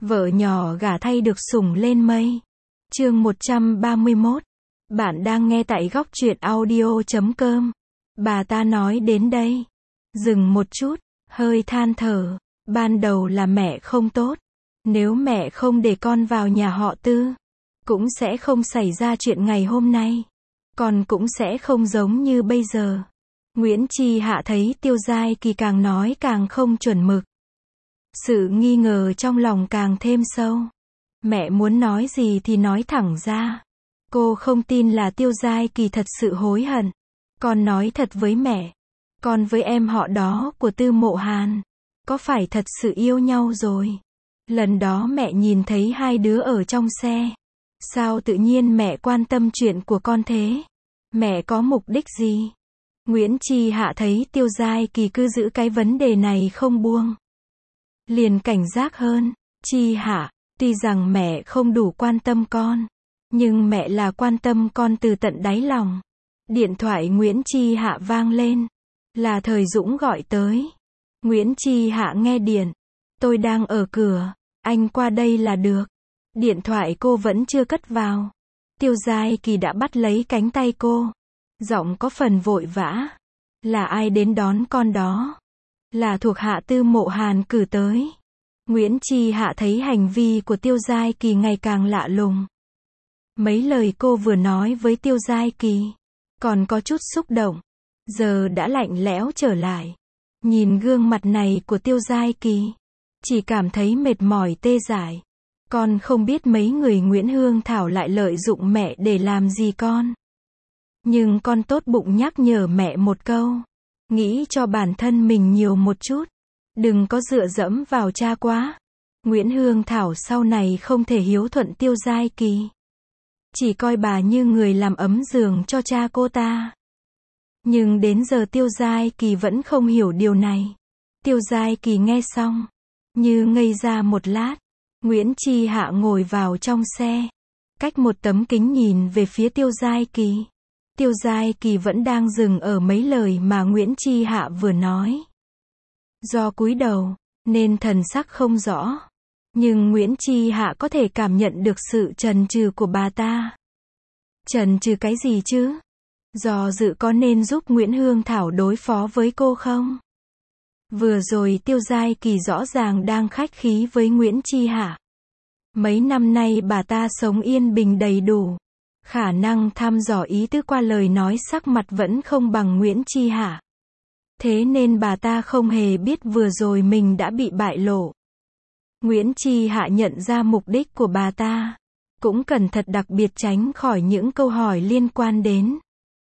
Vợ nhỏ gả thay được sủng lên mây. Chương 131. Bạn đang nghe tại góc truyện audio.com. Bà ta nói đến đây, dừng một chút, hơi than thở. Ban đầu là mẹ không tốt. Nếu mẹ không để con vào nhà họ Tư, cũng sẽ không xảy ra chuyện ngày hôm nay. Con cũng sẽ không giống như bây giờ. Nguyễn Chi Hạ thấy Tiêu Giai Kỳ càng nói càng không chuẩn mực. Sự nghi ngờ trong lòng càng thêm sâu. Mẹ muốn nói gì thì nói thẳng ra. Cô không tin là Tiêu Giai Kỳ thật sự hối hận. Con nói thật với mẹ. Con với em họ đó của Tư Mộ Hàn, có phải thật sự yêu nhau rồi? Lần đó mẹ nhìn thấy hai đứa ở trong xe. Sao tự nhiên mẹ quan tâm chuyện của con thế? Mẹ có mục đích gì? Nguyễn Chi Hạ thấy Tiêu Giai Kỳ cứ giữ cái vấn đề này không buông, liền cảnh giác hơn. Chi Hạ, tuy rằng mẹ không đủ quan tâm con, nhưng mẹ là quan tâm con từ tận đáy lòng. Điện thoại Nguyễn Chi Hạ vang lên. Là Thời Dũng gọi tới. Nguyễn Chi Hạ nghe điện. Tôi đang ở cửa, anh qua đây là được. Điện thoại cô vẫn chưa cất vào. Tiêu Giai Kỳ đã bắt lấy cánh tay cô. Giọng có phần vội vã. Là ai đến đón con đó? Là thuộc hạ Tư Mộ Hàn cử tới. Nguyễn Chi Hạ thấy hành vi của Tiêu Giai Kỳ ngày càng lạ lùng. Mấy lời cô vừa nói với Tiêu Giai Kỳ, còn có chút xúc động, giờ đã lạnh lẽo trở lại. Nhìn gương mặt này của Tiêu Giai Kỳ, chỉ cảm thấy mệt mỏi tê dại. Con không biết mấy người Nguyễn Hương Thảo lại lợi dụng mẹ để làm gì con. Nhưng con tốt bụng nhắc nhở mẹ một câu. Nghĩ cho bản thân mình nhiều một chút. Đừng có dựa dẫm vào cha quá. Nguyễn Hương Thảo sau này không thể hiếu thuận Tiêu Giai Kỳ. Chỉ coi bà như người làm ấm giường cho cha cô ta. Nhưng đến giờ Tiêu Giai Kỳ vẫn không hiểu điều này. Tiêu Giai Kỳ nghe xong, như ngây ra một lát. Nguyễn Chi Hạ ngồi vào trong xe, cách một tấm kính nhìn về phía Tiêu Giai Kỳ. Tiêu Giai Kỳ vẫn đang dừng ở mấy lời mà Nguyễn Chi Hạ vừa nói. Do cúi đầu, nên thần sắc không rõ. Nhưng Nguyễn Chi Hạ có thể cảm nhận được sự chần chừ của bà ta. Chần chừ cái gì chứ? Do dự có nên giúp Nguyễn Hương Thảo đối phó với cô không? Vừa rồi Tiêu Giai Kỳ rõ ràng đang khách khí với Nguyễn Chi Hạ. Mấy năm nay bà ta sống yên bình đầy đủ. Khả năng thăm dò ý tứ qua lời nói sắc mặt vẫn không bằng Nguyễn Chi Hạ. Thế nên bà ta không hề biết vừa rồi mình đã bị bại lộ. Nguyễn Chi Hạ nhận ra mục đích của bà ta, cũng cẩn thận đặc biệt tránh khỏi những câu hỏi liên quan đến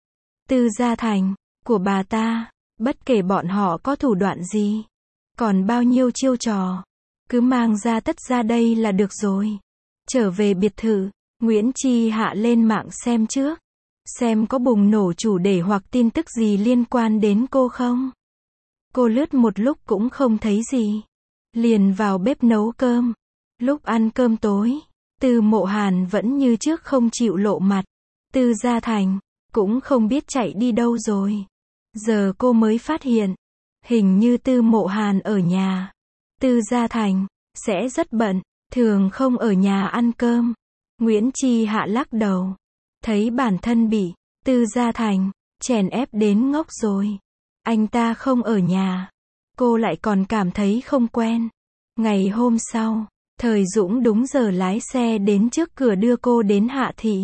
Tư Gia Thành của bà ta. Bất kể bọn họ có thủ đoạn gì, còn bao nhiêu chiêu trò, cứ mang ra tất ra đây là được rồi. Trở về biệt thự, Nguyễn Chi Hạ lên mạng xem trước, xem có bùng nổ chủ đề hoặc tin tức gì liên quan đến cô không. Cô lướt một lúc cũng không thấy gì, liền vào bếp nấu cơm. Lúc ăn cơm tối, Tư Mộ Hàn vẫn như trước không chịu lộ mặt. Tư Gia Thành cũng không biết chạy đi đâu rồi. Giờ cô mới phát hiện, hình như Tư Mộ Hàn ở nhà. Tư Gia Thành sẽ rất bận, thường không ở nhà ăn cơm. Nguyễn Chi Hạ lắc đầu, thấy bản thân bị Tư Gia Thành chèn ép đến ngốc rồi. Anh ta không ở nhà, cô lại còn cảm thấy không quen. Ngày hôm sau, Thời Dũng đúng giờ lái xe đến trước cửa đưa cô đến Hạ Thị.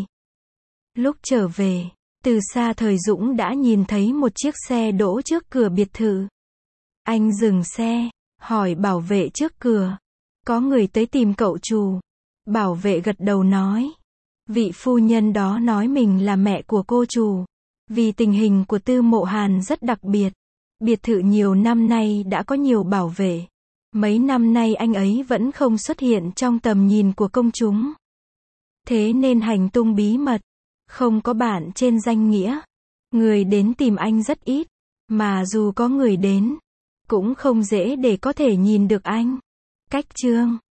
Lúc trở về, từ xa Thời Dũng đã nhìn thấy một chiếc xe đỗ trước cửa biệt thự. Anh dừng xe, hỏi bảo vệ trước cửa, có người tới tìm cậu chủ. Bảo vệ gật đầu nói, vị phu nhân đó nói mình là mẹ của cô chủ. Vì tình hình của Tư Mộ Hàn rất đặc biệt, biệt thự nhiều năm nay đã có nhiều bảo vệ. Mấy năm nay anh ấy vẫn không xuất hiện trong tầm nhìn của công chúng. Thế nên hành tung bí mật, không có bạn trên danh nghĩa. Người đến tìm anh rất ít, mà dù có người đến, cũng không dễ để có thể nhìn được anh. Cách chương